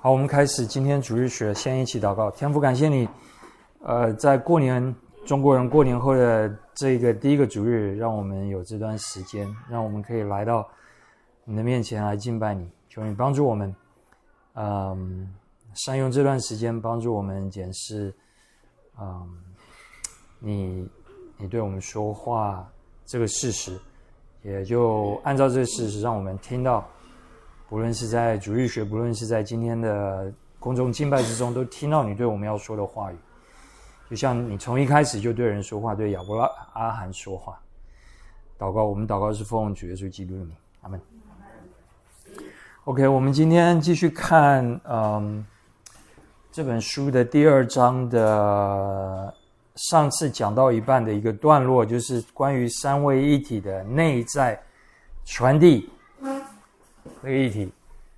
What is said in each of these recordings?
好，我们开始今天主日学，先一起祷告。天父，感谢你，在过年中国人过年后的这个第一个主日，让我们有这段时间，让我们可以来到你的面前来敬拜你。求你帮助我们，善用这段时间帮助我们检视，你对我们说话这个事实，也就按照这个事实，让我们听到。不论是在主日学，不论是在今天的公众敬拜之中，都听到你对我们要说的话语。就像你从一开始就对人说话，对亚伯拉罕说话。祷告，我们祷告是奉主耶稣基督的名，阿们。OK， 我们今天继续看这本书的第2章的上次讲到一半的一个段落，就是关于三位一体的内在传递。这个议题，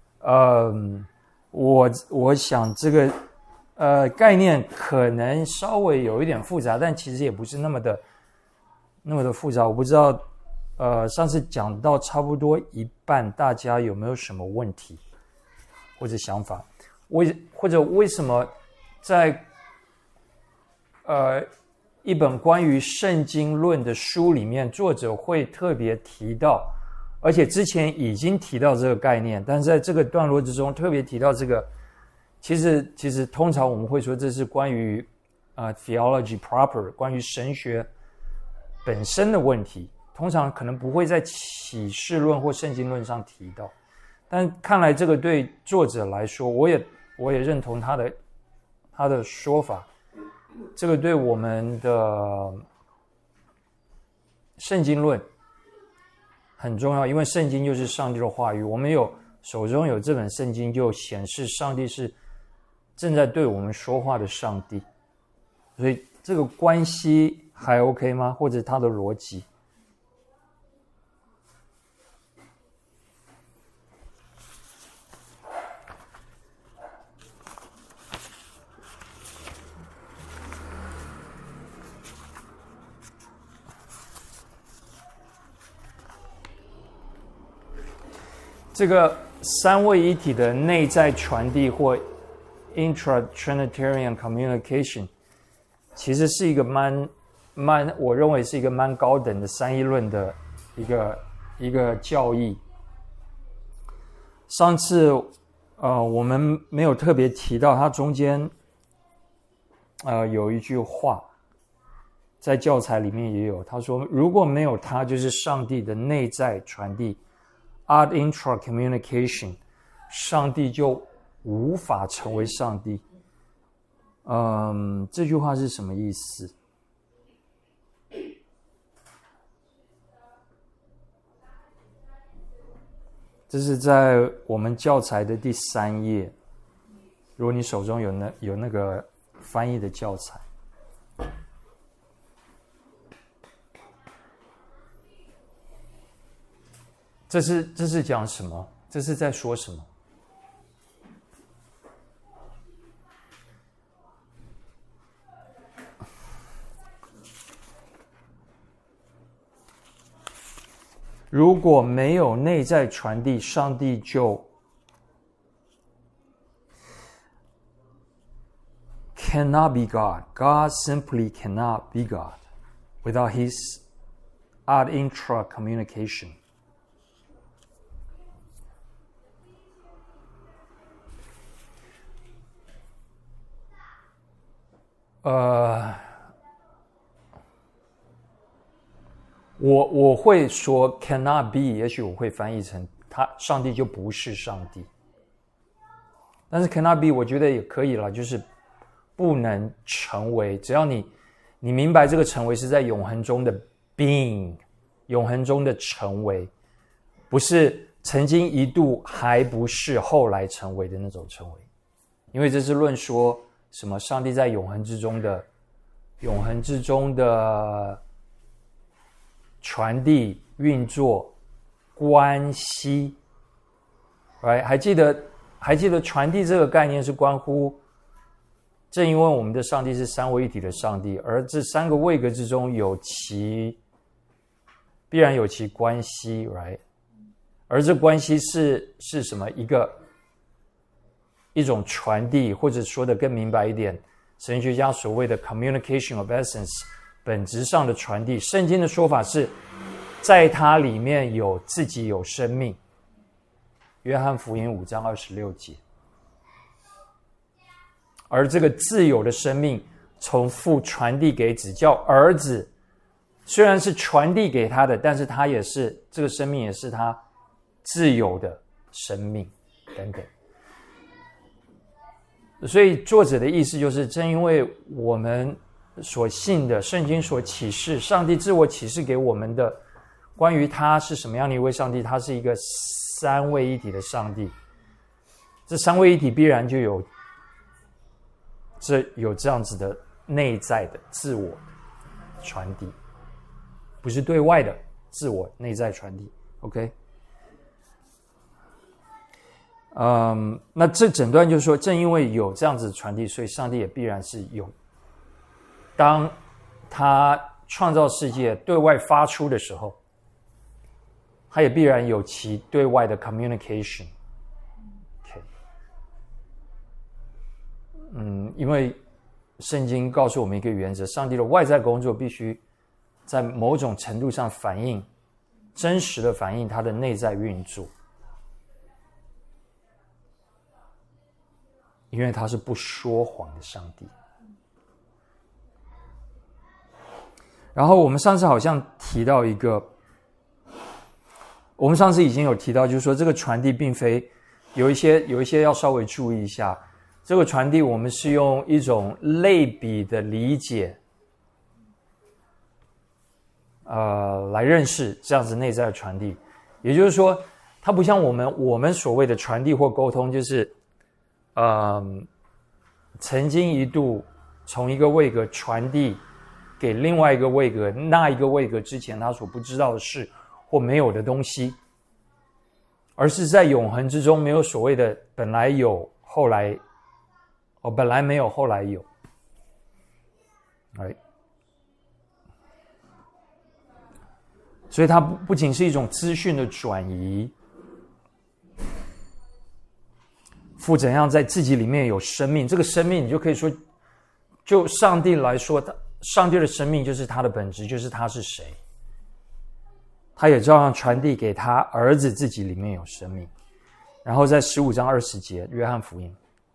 我想这个概念可能稍微有一点复杂，但其实也不是那么的复杂。我不知道，上次讲到差不多一半，大家有没有什么问题或者想法？或者为什么在一本关于圣经论的书里面，作者会特别提到？而且之前已经提到这个概念，但是在这个段落之中特别提到这个，其实通常我们会说这是关于theology proper， 关于神学本身的问题，通常可能不会在启示论或圣经论上提到。但看来这个对作者来说，我也认同他的说法，这个对我们的圣经论很重要，因为圣经就是上帝的话语，我们手中有这本圣经，就显示上帝是正在对我们说话的上帝。所以这个关系还 OK 吗？或者它的逻辑？这个三位一体的内在传递或 intra-Trinitarian communication， 其实是一个我认为是一个蛮高等的三一论的一个教义。上次我们没有特别提到，它中间有一句话，在教材里面也有，他说如果没有它，就是上帝的内在传递。Ad intra communication， 上帝就无法成为上帝。这句话是什么意思？这是在我们教材的第3页，如果你手中有那个翻译的教材。这是讲什么？这是在说什么？如果没有内在传递，上帝就 cannot be God. God simply cannot be God without his ad intra communication.我会说 cannot be， 也许我会翻译成上帝就不是上帝。但是 cannot be 我觉得也可以了，就是不能成为，只要你明白这个成为是在永恒中的 being， 永恒中的成为，不是曾经一度还不是后来成为的那种成为。因为这是论说什么上帝在永恒之中的传递、运作、关系， right？ 还记得传递这个概念是关乎，正因为我们的上帝是三位一体的上帝，而这3个位格之中必然有其关系 ，right？ 而这关系是什么？一一种传递，或者说的更明白一点，神学家所谓的 communication of essence 本质上的传递。圣经的说法是在它里面有自己有生命，约翰福音5章26节。而这个自有的生命从父传递给子，叫儿子虽然是传递给他的，但是他也是这个生命也是他自有的生命等等。所以作者的意思就是，正因为我们所信的圣经所启示，上帝自我启示给我们的关于他是什么样的一位上帝，他是一个三位一体的上帝，这三位一体必然就有这样子的内在的自我传递，不是对外的自我内在传递。 OK，那这整段就是说，正因为有这样子的传递，所以上帝也必然是有，当他创造世界对外发出的时候，他也必然有其对外的 communication。 OK， 因为圣经告诉我们一个原则，上帝的外在工作必须在某种程度上反映，真实的反映他的内在运作，因为他是不说谎的上帝。然后我们上次好像提到一个，我们上次已经有提到，就是说这个传递并非有一些要稍微注意一下，这个传递我们是用一种类比的理解来认识这样子内在的传递。也就是说，它不像我们所谓的传递或沟通，就是曾经一度从一个位格传递给另外一个位格，那一个位格之前他所不知道的事或没有的东西，而是在永恒之中没有所谓的本来有后来本来没有后来有。所以它不仅是一种资讯的转移，父怎样在自己里面有生命，这个生命你就可以说，就上帝来说，上帝的生命就是他的本质，就是他是谁，他也照样传递给他儿子自己里面有生命。然后在15章20节约翰福音，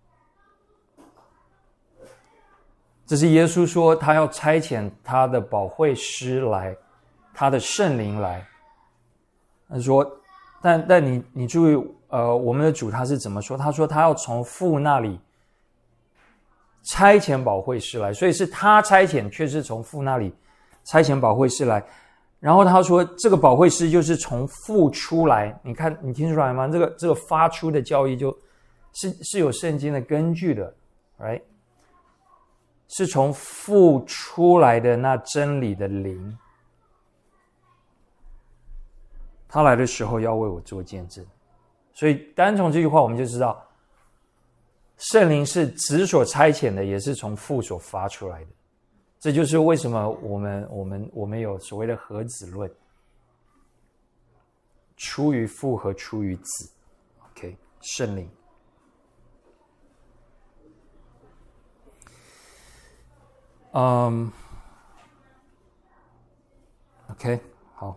这是耶稣说他要差遣他的保惠师来，他的圣灵来。他说但你注意我们的主他是怎么说，他说他要从父那里差遣保惠师来，所以是他差遣，却是从父那里差遣保惠师来。然后他说这个保惠师就是从父出来，你看你听出来吗？这个发出的教义就是有圣经的根据的 right？ 是从父出来的那真理的灵，他来的时候要为我做见证。所以单从这句话我们就知道，圣灵是子所差遣的，也是从父所发出来的。这就是为什么我们有所谓的核子论，出于父和出于子。 OK， 圣灵。OK， 好。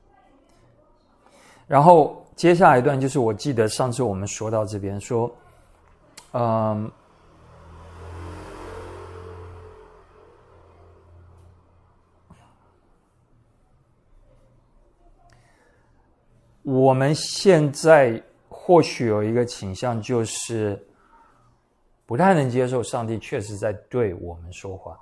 然后接下来一段就是我记得上次我们说到这边说，我们现在或许有一个倾向，就是不太能接受上帝确实在对我们说话。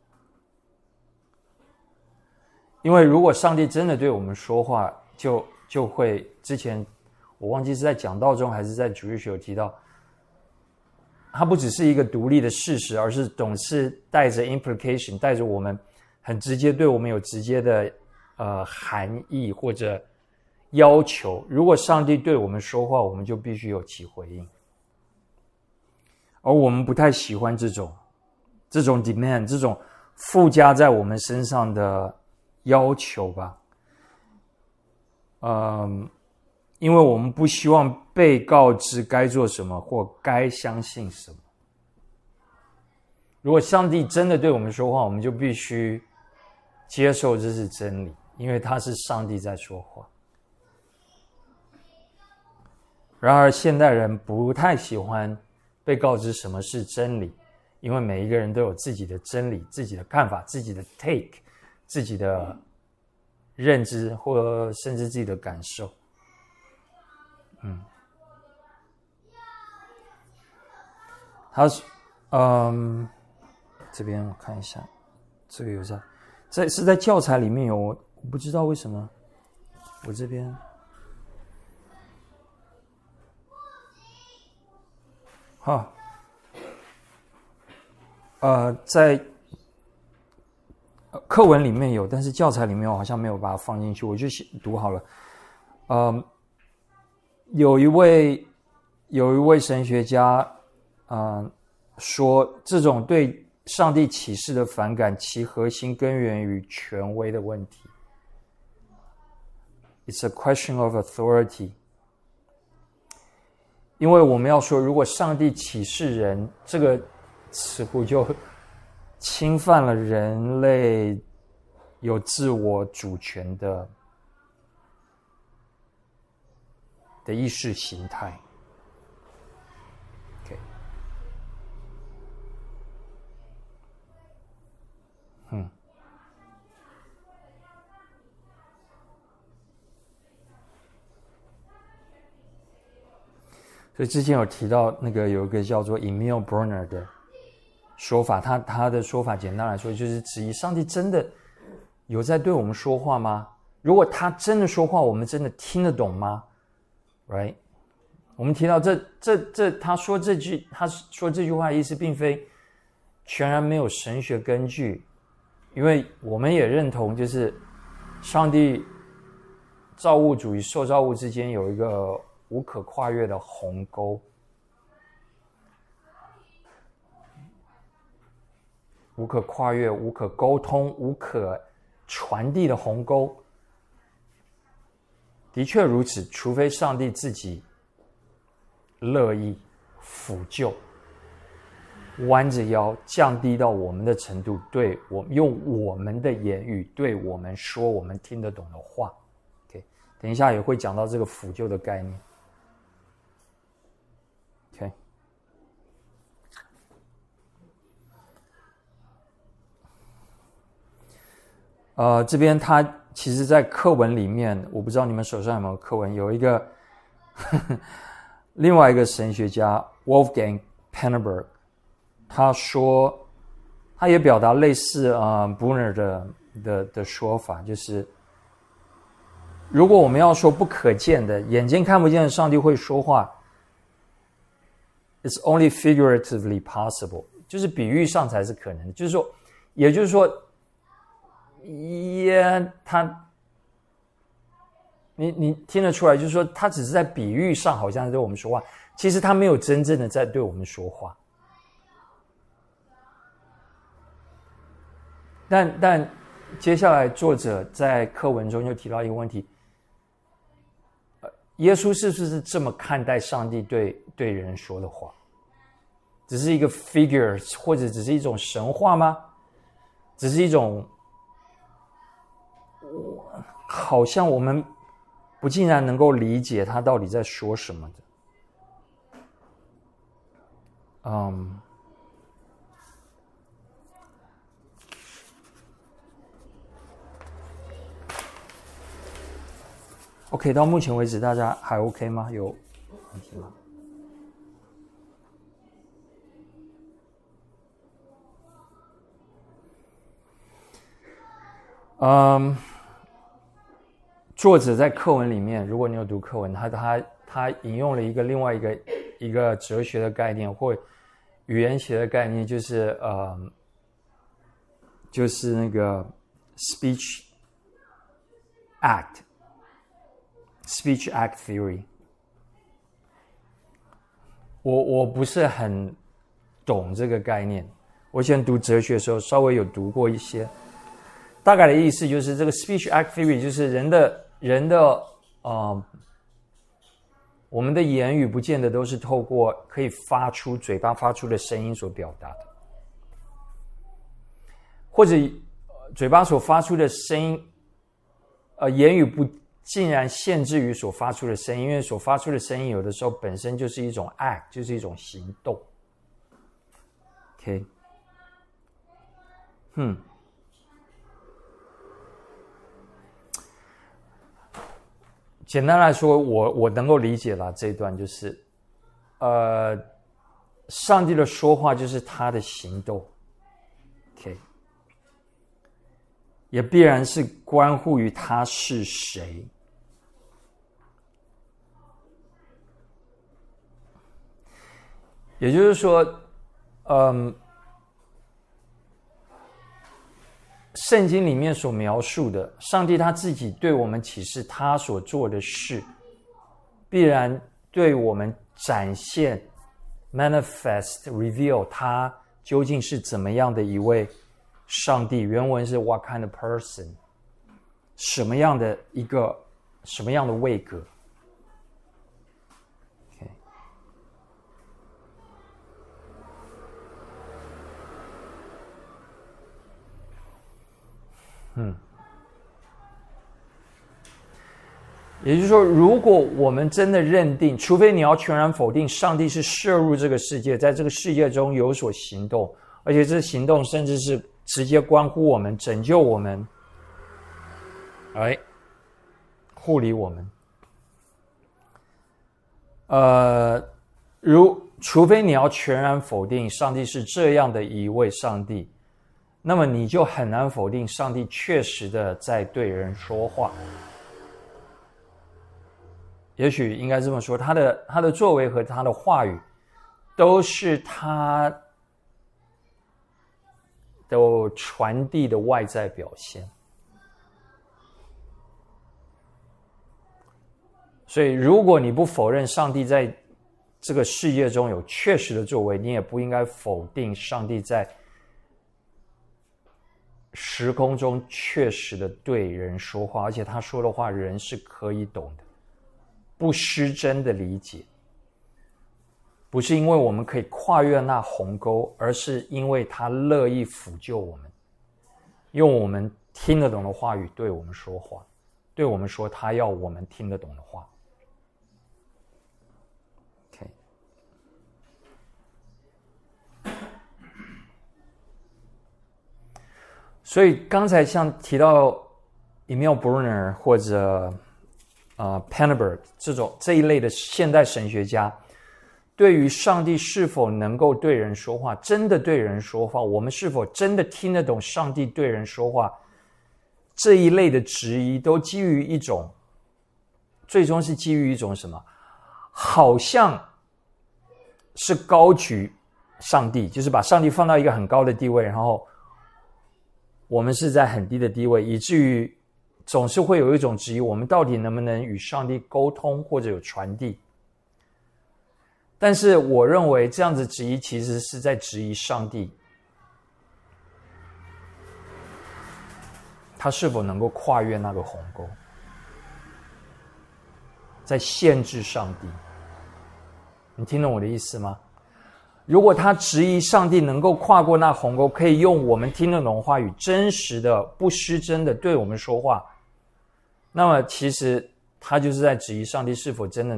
因为如果上帝真的对我们说话，就会，之前我忘记是在讲道中还是在主日学有提到，它不只是一个独立的事实，而是总是带着 implication， 带着我们很直接，对我们有直接的含义或者要求。如果上帝对我们说话，我们就必须有其回应，而我们不太喜欢这种 demand， 这种附加在我们身上的要求吧。 因为我们不希望被告知该做什么或该相信什么。如果上帝真的对我们说话，我们就必须接受这是真理，因为他是上帝在说话。然而现代人不太喜欢被告知什么是真理，因为每一个人都有自己的真理、自己的看法、自己的 take、自己的认知，或甚至自己的感受。他这边我看一下，这个有是在教材里面有，我不知道为什么我这边在课文里面有，但是教材里面我好像没有把它放进去，我就读好了。有一位神学家说，这种对上帝启示的反感，其核心根源于权威的问题。It's a question of authority。因为我们要说，如果上帝启示人，这个似乎就侵犯了人类有自我主权的意识形态。OK， 所以之前有提到那个有一个叫做 Emil Brunner 的说法，他的说法简单来说就是质疑上帝真的有在对我们说话吗？如果他真的说话，我们真的听得懂吗？ Right？ 我们提到他说这句话的意思并非全然没有神学根据，因为我们也认同就是上帝造物主与受造物之间有一个无可跨越的鸿沟，无可跨越、无可沟通、无可传递的鸿沟。的确如此，除非上帝自己乐意抚救，弯着腰降低到我们的程度，对我们用我们的言语对我们说我们听得懂的话。OK， 等一下也会讲到这个抚救的概念。OK， 这边他其实在课文里面，我不知道你们手上有没有课文，有一个另外一个神学家 Wolfgang Penneberg， 他说他也表达类似Brunner 的说法，就是如果我们要说不可见的、眼睛看不见的上帝会说话， It's only figuratively possible， 就是比喻上才是可能的，就是说，也就是说你听得出来，就是说他只是在比喻上好像对我们说话，其实他没有真正的在对我们说话。但接下来作者在课文中就提到一个问题，耶稣是不是这么看待上帝对人说的话？只是一个 figure， 或者只是一种神话吗？只是一种好像我们不尽然能够理解他到底在说什么的。OK， 到目前为止大家还 OK 吗？有问题吗？作者在课文里面，如果你有读课文，他引用了另外一个哲学的概念或语言学的概念，就是那个 speech act theory。我不是很懂这个概念，我以前读哲学的时候稍微有读过一些。大概的意思就是，这个 speech act theory 就是人的我们的言语不见得都是透过可以嘴巴发出的声音所表达的，或者嘴巴所发出的声音，言语不竟然限制于所发出的声音，因为所发出的声音有的时候本身就是一种 act， 就是一种行动。OK， 简单来说，我能够理解了这一段，就是上帝的说话就是他的行动 ，OK， 也必然是关乎于他是谁。也就是说，圣经里面所描述的上帝他自己对我们启示他所做的事，必然对我们展现 manifest reveal 他究竟是怎么样的一位上帝。原文是 what kind of person， 什么样的位格。也就是说，如果我们真的认定，除非你要全然否定上帝是摄入这个世界，在这个世界中有所行动，而且这行动甚至是直接关乎我们、拯救我们、护理我们。除非你要全然否定上帝是这样的一位上帝，那么你就很难否定上帝确实的在对人说话。也许应该这么说，他的作为和他的话语都是他的传递的外在表现。所以如果你不否认上帝在这个世界中有确实的作为，你也不应该否定上帝在时空中确实的对人说话，而且他说的话人是可以懂的，不失真的理解。不是因为我们可以跨越那鸿沟，而是因为他乐意辅救我们，用我们听得懂的话语对我们说话，对我们说他要我们听得懂的话。OK， 所以刚才像提到 Emil Brunner 或者Penneberg 这一类的现代神学家，对于上帝是否能够对人说话，真的对人说话，我们是否真的听得懂上帝对人说话，这一类的质疑都基于一种，最终是基于一种什么？好像是高举上帝，就是把上帝放到一个很高的地位，然后我们是在很低的地位，以至于总是会有一种质疑，我们到底能不能与上帝沟通或者有传递。但是我认为这样子质疑其实是在质疑上帝，他是否能够跨越那个鸿沟，在限制上帝。你听懂我的意思吗？如果他质疑上帝能够跨过那鸿沟，可以用我们听得懂话语真实的不失真的对我们说话，那么其实他就是在质疑上帝是否真的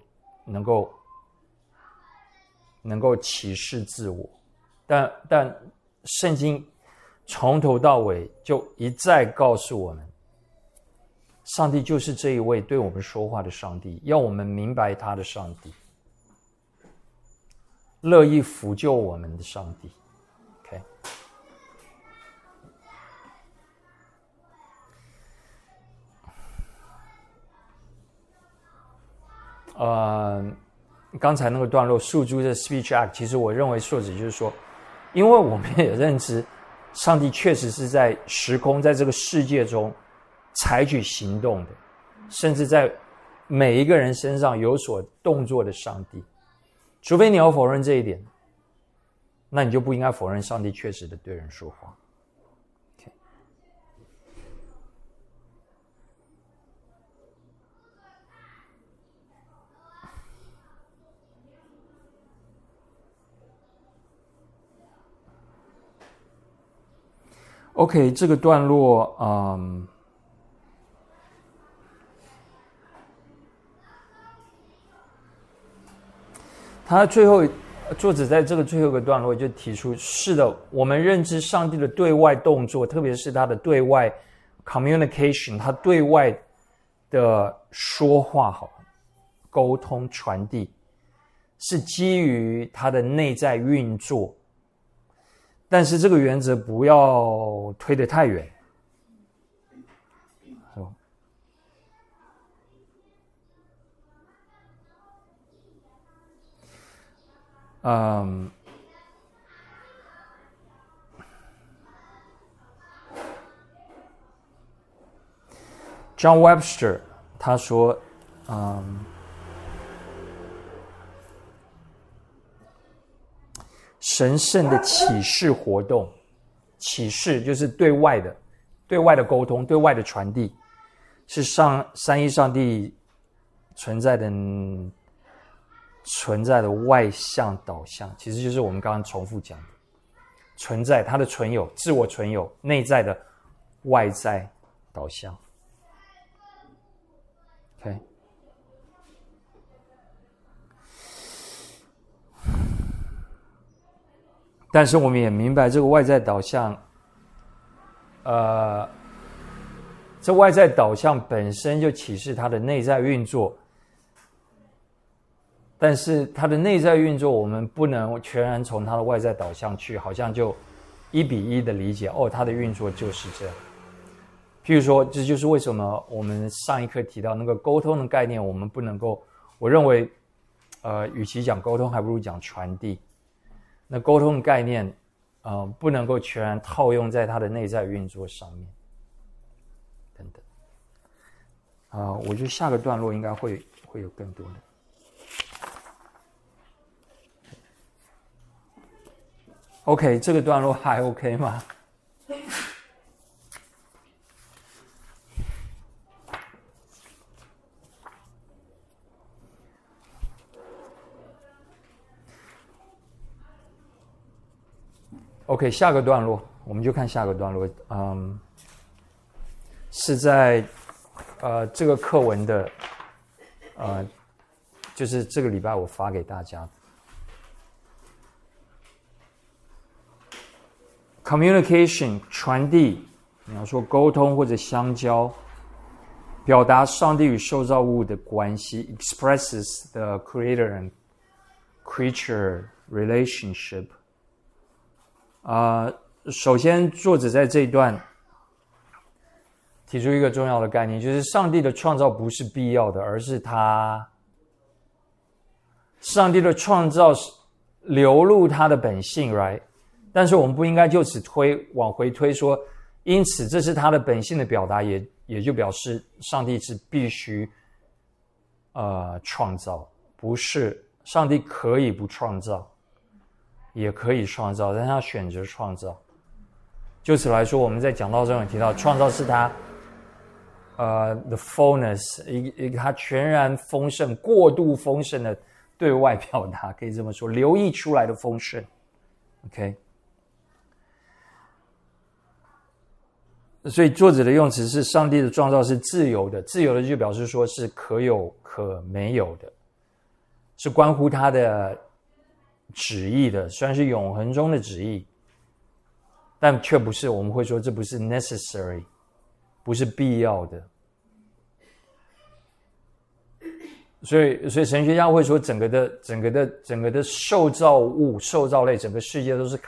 能够启示自我。但圣经从头到尾就一再告诉我们，上帝就是这一位对我们说话的上帝，要我们明白他的上帝，乐意辅救我们的上帝。 OK， 刚才那个段落诉诸的 Speech Act， 其实我认为作者就是说，因为我们也认知上帝确实是在时空在这个世界中采取行动的，甚至在每一个人身上有所动作的上帝。除非你要否认这一点，那你就不应该否认上帝确实的对人说话。 OK， 这个段落，他最后作者在这个最后一个段落就提出，是的，我们认知上帝的对外动作，特别是他的对外 communication， 他对外的说话沟通传递，是基于他的内在运作。但是这个原则不要推得太远。John Webster 他说，神圣的启示活动，启示就是对外的沟通，对外的传递，是三一上帝存在的外向导向，其实就是我们刚刚重复讲的，存在它的存有，自我存有，内在的外在导向。OK。但是我们也明白，这个外在导向，这外在导向本身就启示它的内在运作，但是它的内在运作，我们不能全然从它的外在导向去，好像就1比1的理解，它的运作就是这样。譬如说，这就是为什么我们上一课提到那个沟通的概念，我们不能够，我认为，与其讲沟通，还不如讲传递。那沟通的概念，不能够全然套用在它的内在运作上面，等等。我觉得下个段落应该会有更多的。OK， 这个段落还 OK 吗？OK， 下个段落我们就看下个段落，是在这个课文的就是这个礼拜我发给大家的 communication 传递，你要说沟通或者相交，表达上帝与受造物的关系 expresses the creator and creature relationship。首先作者在这一段提出一个重要的概念，就是上帝的创造不是必要的，而是上帝的创造流露他的本性 right？ 但是我们不应该就此往回推说，因此这是他的本性的表达，也就表示上帝是必须创造，不是，上帝可以不创造，也可以创造，但他选择创造。就此来说，我们在讲道中有提到，创造是他the fullness， 一个他全然丰盛、过度丰盛的对外表达，可以这么说，流溢出来的丰盛。OK， 所以作者的用词是上帝的创造是自由的，自由的就表示说是可有可没有的，是关乎他的旨意的，虽然是永恒中的旨意，但却不是，我们会说这不是 necessary， 不是必要的。所以神学家会说整个的受造物、受造类，整个世界都是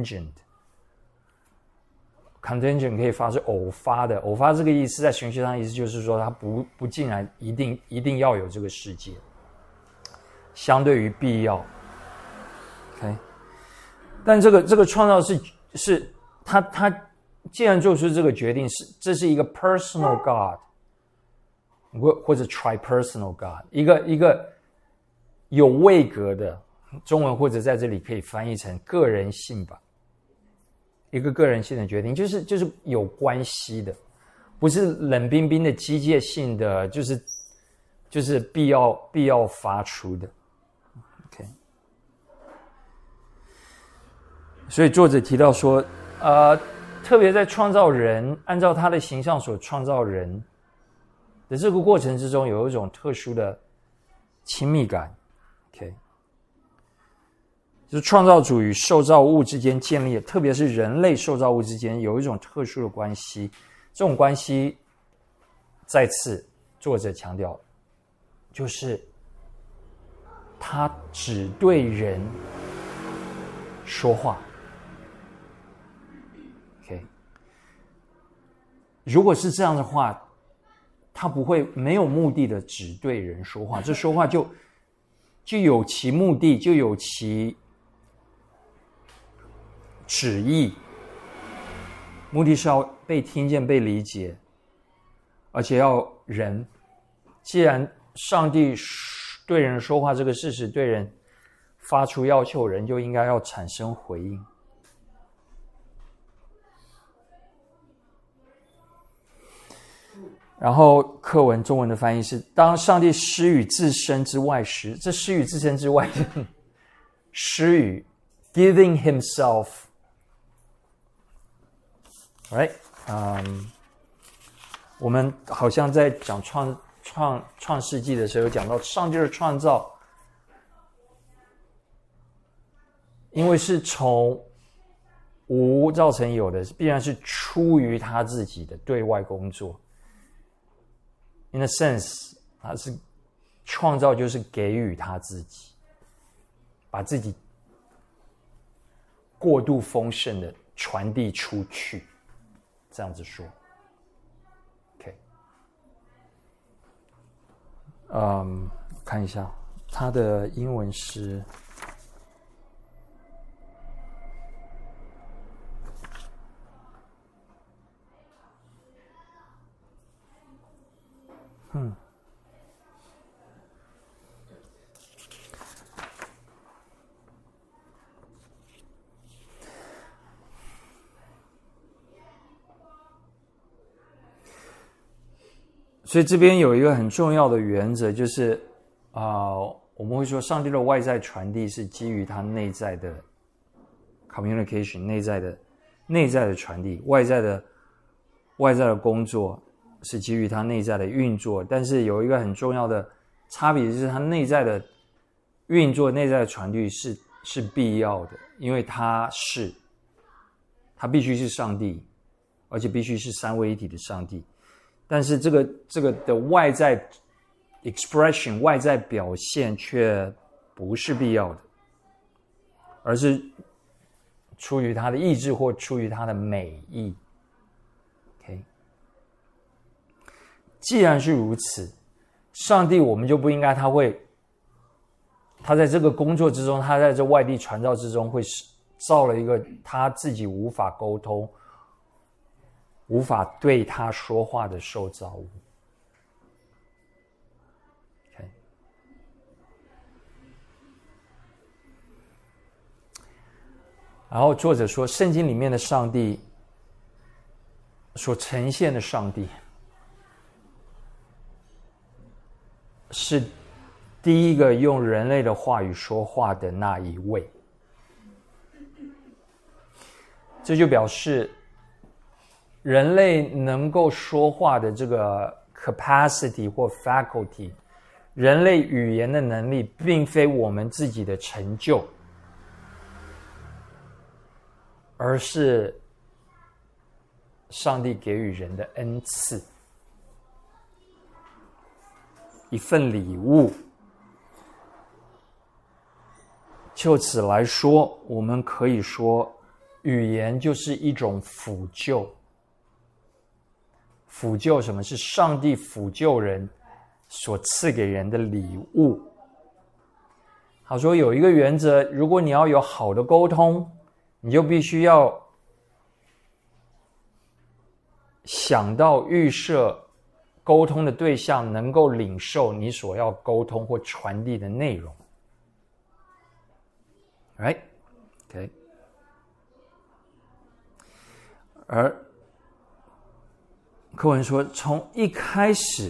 contingent。contingent 可以发是偶发的，偶发这个意思在神学上的意思就是说，它不尽然一定要有这个世界，相对于必要。OK， 但这个创造是他既然做出这个决定，这是一个 personal God， 或者 tripersonal God， 一个有位格的，中文或者在这里可以翻译成个人性吧，一个个人性的决定，就是有关系的，不是冷冰冰的机械性的，就是必要发出的。OK， 所以作者提到说， 特别在创造人，按照他的形象所创造人的这个过程之中，有一种特殊的亲密感。OK， 就是创造主与受造物之间建立，特别是人类受造物之间有一种特殊的关系。这种关系，再次作者强调，就是他只对人说话。OK， 如果是这样的话，他不会没有目的的只对人说话，这说话就有其目的，就有其旨意，目的是要被听见、被理解，而且要人。既然上帝对人说话这个事实对人发出要求，人就应该要产生回应。然后课文中文的翻译是：当上帝施予自身之外时，这施予自身之外，施予 giving himself， right？ 我们好像在讲创世纪的时候讲到上帝的创造，因为是从无造成有的，必然是出于他自己的对外工作。In a sense， 他是创造，就是给予他自己，把自己过度丰盛的传递出去，这样子说。OK， 看一下他的英文是。所以这边有一个很重要的原则，就是我们会说上帝的外在传递是基于他内在的 communication， 内在的传递，外在的工作是基于他内在的运作。但是有一个很重要的差别，就是他内在的运作、内在的传递是必要的，因为他必须是上帝，而且必须是三位一体的上帝。但是这个的外在 expression 外在表现却不是必要的，而是出于他的意志或出于他的美意。OK， 既然是如此，上帝我们就不应该他在这个工作之中，他在这外地传道之中会造了一个他自己无法沟通、无法对他说话的受造物。Okay. 然后作者说，圣经里面的上帝所呈现的上帝是第一个用人类的话语说话的那一位。这就表示人类能够说话的这个 capacity 或 faculty， 人类语言的能力并非我们自己的成就，而是上帝给予人的恩赐，一份礼物。就此来说，我们可以说语言就是一种辅救。辅救什么？是上帝辅救人所赐给人的礼物。他说有一个原则，如果你要有好的沟通，你就必须要想到预设沟通的对象能够领受你所要沟通或传递的内容。Right? Okay. 而课文说，从一开始，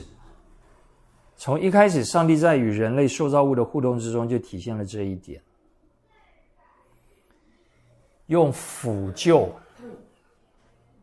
上帝在与人类受造物的互动之中就体现了这一点，用辅救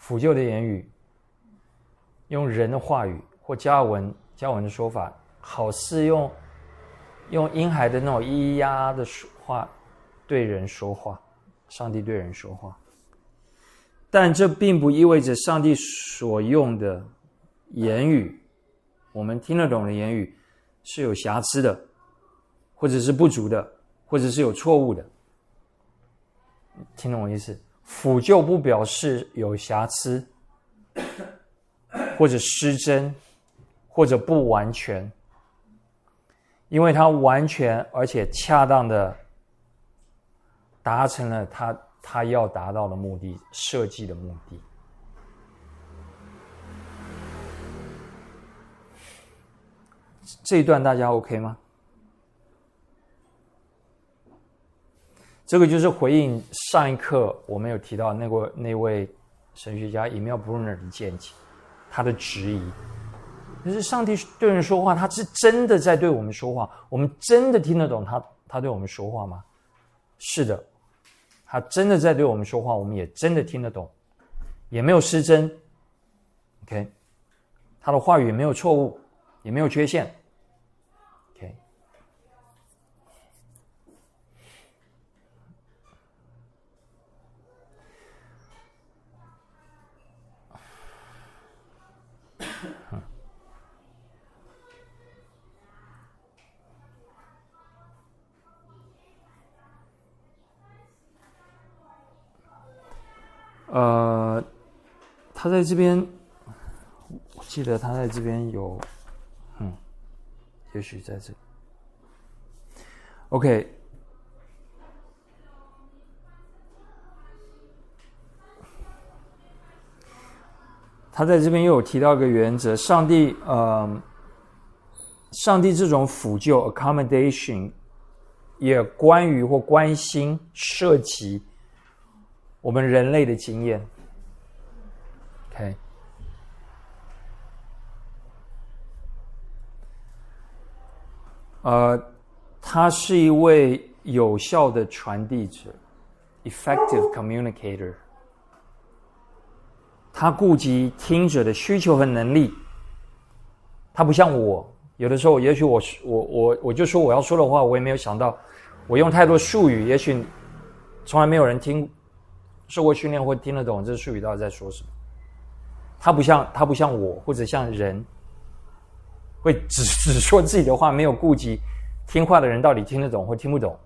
腐旧的言语，用人的话语或加尔文的说法，好似用婴孩的那种咿咿呀呀的话对人说话，上帝对人说话。但这并不意味着上帝所用的言语，我们听得懂的言语是有瑕疵的，或者是不足的，或者是有错误的。听懂我意思？腐旧不表示有瑕疵，或者失真，或者不完全，因为它完全而且恰当的达成了他要达到的目的，设计的目的。这一段大家 OK 吗？这个就是回应上一课我们有提到那位神学家 Emil Brunner 的见解，他的质疑，就是上帝对人说话，他是真的在对我们说话，我们真的听得懂他对我们说话吗？是的，他真的在对我们说话，我们也真的听得懂，也没有失真 OK， 他的话语也没有错误，也没有缺陷 OK。他在这边，我记得他在这边有，也许在这里 OK。他在这边又有提到一个原则，上帝这种辅救 accommodation 也关于或关心涉及我们人类的经验 OK。 他是一位有效的传递者 effective communicator，他顾及听者的需求和能力，他不像我，有的时候也许我就说我要说的话，我也没有想到我用太多术语，也许从来没有人受过训练或听得懂这术语到底在说什么。他不像我或者像人会只说自己的话，没有顾及听话的人到底听得懂或听不懂。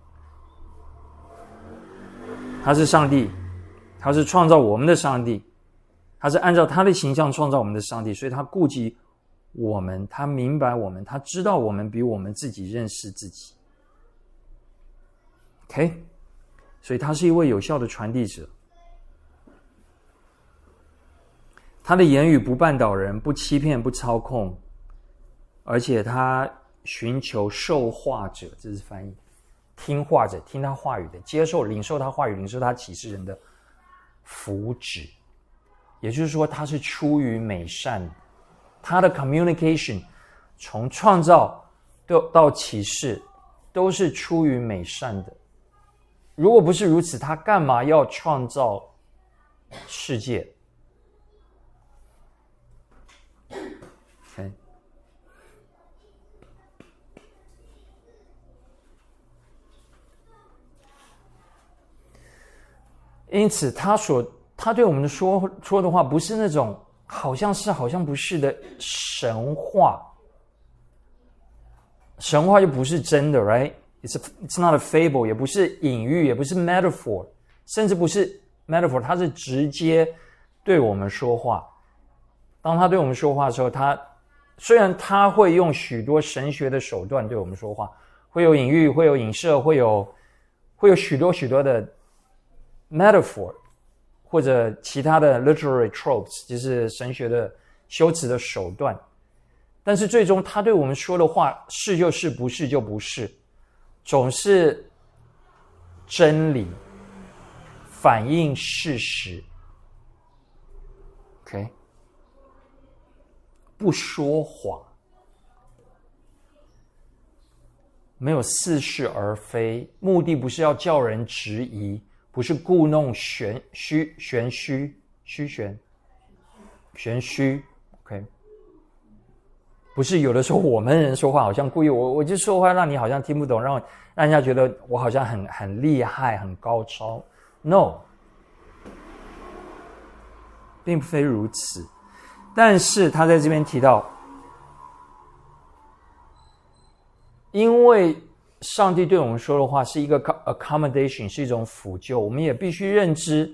他是上帝，他是创造我们的上帝，他是按照他的形象创造我们的上帝，所以他顾及我们，他明白我们，他知道我们比我们自己认识自己 OK， 所以他是一位有效的传递者。他的言语不绊倒人，不欺骗，不操控，而且他寻求受话者，这是翻译，听话者，听他话语的，接受领受他话语，领受他启示人的福祉。也就是说，他是出于美善的，他的 communication 从创造到启示都是出于美善的。如果不是如此，他干嘛要创造世界？Okay. 因此他对我们说的话不是那种好像是好像不是的神话，神话就不是真的 right？ It's not a fable， 也不是隐喻，也不是 metaphor， 甚至不是 metaphor， 他是直接对我们说话。当他对我们说话的时候，虽然他会用许多神学的手段对我们说话，会有隐喻，会有影射，会有许多的 metaphor 或者其他的 literary tropes， 就是神学的修辞的手段，但是最终他对我们说的话是就是，不是就不是，总是真理，反映事实 OK， 不说谎，没有似是而非，目的不是要叫人质疑，不是故弄玄虚， 玄虚 ，OK， 不是有的时候我们人说话好像故意，我就说话让你好像听不懂，让人家觉得我好像很厉害、很高超。No， 并非如此。但是他在这边提到，因为上帝对我们说的话是一个 accommodation， 是一种辅救，我们也必须认知，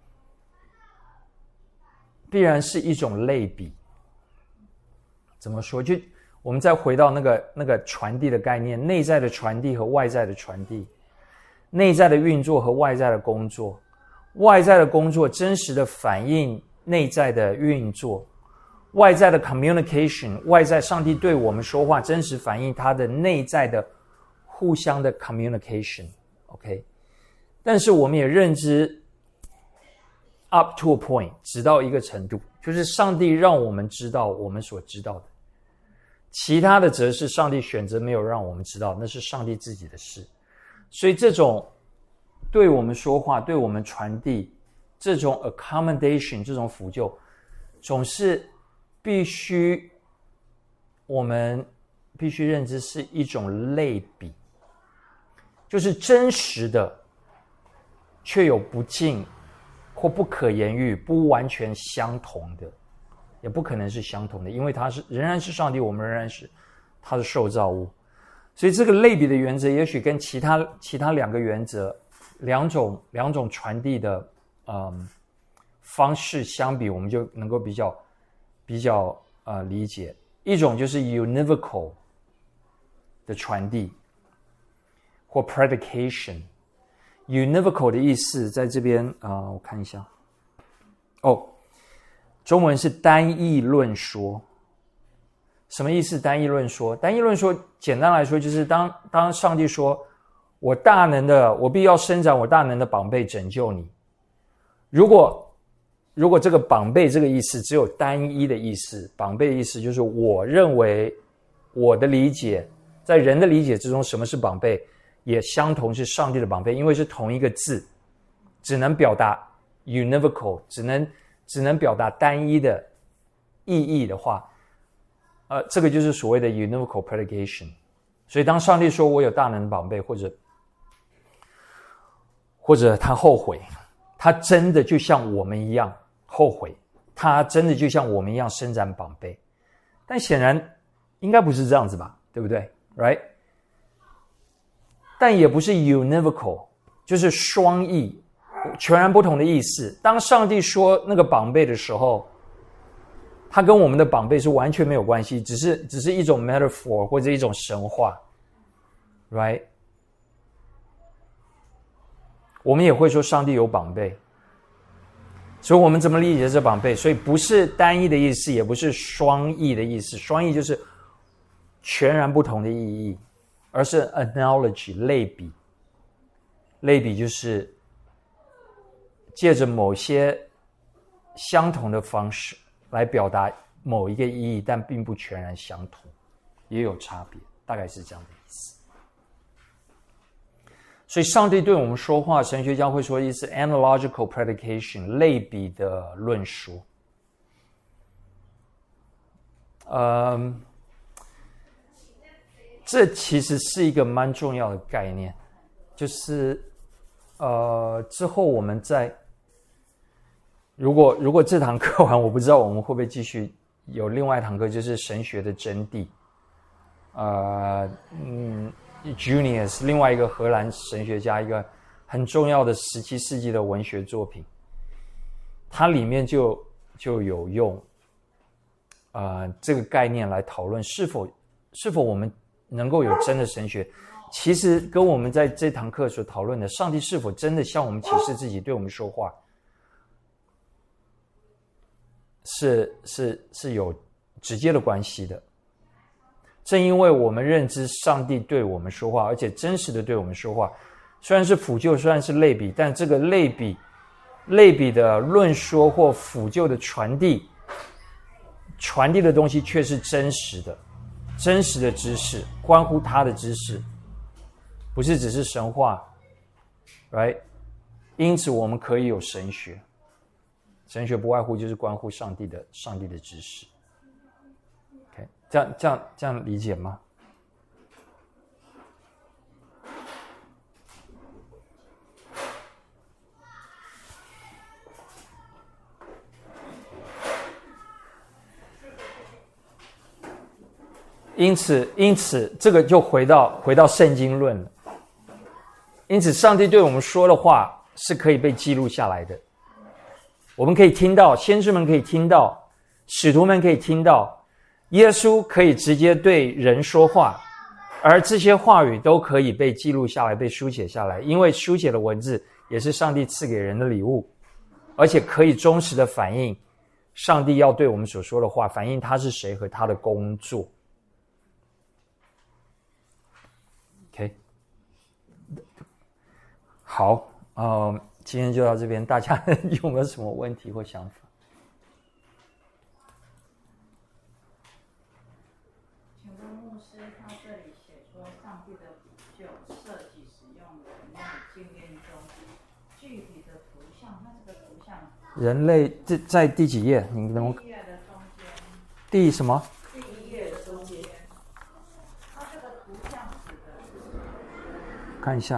必然是一种类比。怎么说？就我们再回到那个传递的概念，内在的传递和外在的传递，内在的运作和外在的工作，外在的工作真实的反映内在的运作，外在的 communication， 外在上帝对我们说话真实反映他的内在的互相的 communication， OK， 但是我们也认知 up to a point， 直到一个程度，就是上帝让我们知道我们所知道的，其他的则是上帝选择没有让我们知道，那是上帝自己的事。所以这种对我们说话，对我们传递，这种 accommodation， 这种辅救，总是我们必须认知是一种类比，就是真实的却有不尽或不可言喻、不完全相同的，也不可能是相同的，因为他仍然是上帝，我们仍然是他的受造物。所以这个类比的原则也许跟其他两个原则，两种传递的方式相比，我们就能够比较理解。一种就是 univocal 的传递或 predication。univocal 的意思在这边我看一下中文是单义论说。什么意思？单义论说？单义论说简单来说就是当上帝说我必要伸展我大能的膀臂拯救你，如果这个膀臂这个意思只有单一的意思，膀臂的意思就是我认为我的理解，在人的理解之中什么是膀臂也相同是上帝的膀臂，因为是同一个字，只能表达 univocal， 只能表达单一的意义的话，这个就是所谓的 univocal predication。 所以当上帝说我有大能的膀臂，或者他后悔，他真的就像我们一样后悔，他真的就像我们一样伸展膀臂，但显然应该不是这样子吧，对不对 ？Right？ 但也不是 univocal， 就是双义，全然不同的意思。当上帝说那个膀臂的时候，它跟我们的膀臂是完全没有关系，只是一种 metaphor 或者一种神话 ，right？ 我们也会说上帝有膀臂，所以我们怎么理解这膀臂？所以不是单一的意思，也不是双义的意思。双义就是全然不同的意义，而是 analogy 类比。类比就是借着某些相同的方式来表达某一个意义，但并不全然相同，也有差别，大概是这样的意思。所以上帝对我们说话，神学家会说是 analogical predication， 类比的论说。这其实是一个蛮重要的概念，就是之后我们如果这堂课完，我不知道我们会不会继续有另外一堂课，就是神学的真谛。Junius 另外一个荷兰神学家，一个很重要的17世纪的文学作品，它里面就有用这个概念来讨论是否我们能够有真的神学。其实跟我们在这堂课所讨论的上帝是否真的向我们启示自己，对我们说话，是有直接的关系的。正因为我们认知上帝对我们说话，而且真实的对我们说话，虽然是辅救，虽然是类比，但这个类比的论说或辅救的传递的东西却是真实的知识，关乎他的知识，不是只是神话 right？ 因此我们可以有神学。 神学不外乎就是关乎上帝的知识。OK， 这样理解吗？因此，这个就回到圣经论了。因此，上帝对我们说的话是可以被记录下来的。我们可以听到，先知们可以听到，使徒们可以听到，耶稣可以直接对人说话，而这些话语都可以被记录下来，被书写下来。因为书写的文字也是上帝赐给人的礼物，而且可以忠实的反映上帝要对我们所说的话，反映他是谁和他的工作。OK， 好，今天就到这边，大家有没有什么问题或想法？ 请问牧师，他这里写说上帝的补救设计使用人类经验中具体的图像，那这个图像人类在第几页？你能第一页的中间， 第什么？ 第一页的中间，它这个图像指的是看一下。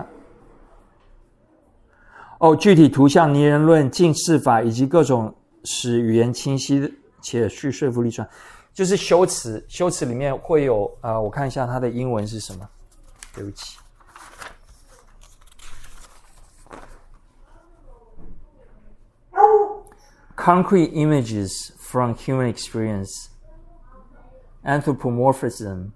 具体图像、拟人论、近似法以及各种使语言清晰且具说服力传，就是修辞里面会有我看一下它的英文是什么，对不起。Concrete images from human experience, anthropomorphism，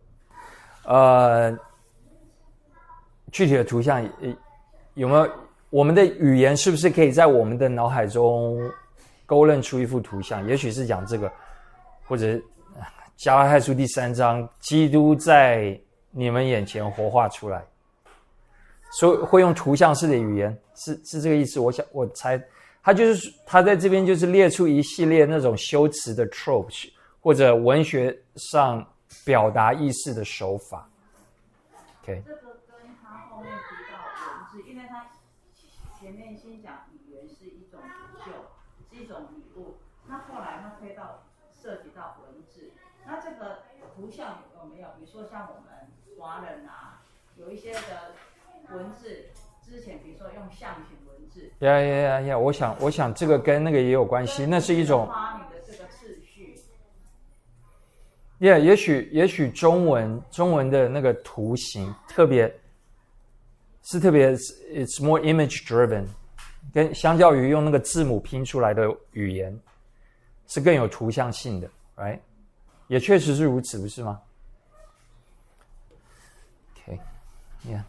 具体的图像有没有？我们的语言是不是可以在我们的脑海中勾勒出一幅图像？也许是讲这个，或者加拉太书第3章，基督在你们眼前活化出来，所以会用图像式的语言，是这个意思。我猜他在这边就是列出一系列那种修辞的 tropes， 或者文学上表达意思的手法。OK， 这个跟他后面提到文字，因为他前面先讲语言是一种补救，是一种礼物，那后来他推到涉及到文字，那这个图像有没有？比如说像我们华人啊，有一些的文字之前，比如说用象形文字， 我想这个跟那个也有关系，那是一种发明的这个次序。 也许中文的那个图形特别 it's more image driven， 跟相较于用那个字母拼出来的语言是更有图像性的 right， 也确实是如此，不是吗？ OK yeah，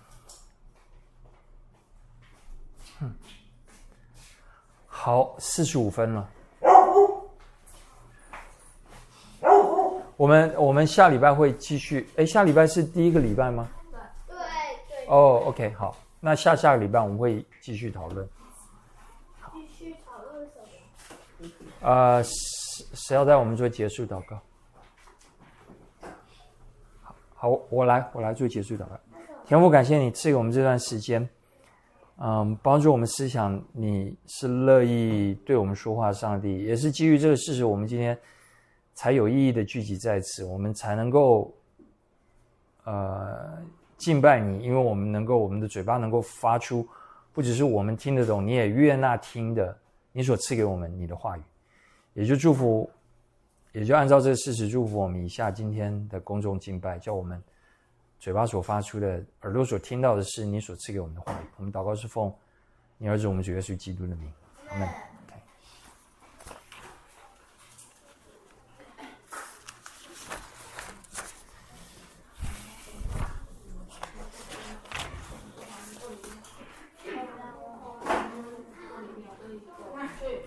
好，45分了。我们下礼拜会继续。下礼拜是第一个礼拜吗？ 对。 OK， 好，那下个礼拜我们会继续讨论。 继续讨论什么？ 谁要带我们做结束祷告？好，我来做结束祷告。天父，感谢你赐给我们这段时间，帮助我们思想你是乐意对我们说话的上帝，也是基于这个事实，我们今天才有意义的聚集在此，我们才能够敬拜你，因为我们的嘴巴能够发出不只是我们听得懂，你也悦纳听的你所赐给我们你的话语，也就按照这个事实祝福我们以下今天的公众敬拜，叫我们嘴巴所发出的耳朵所听到的是你所赐给我们的话语。我们祷告是奉你儿子我们主耶稣基督的名，阿们。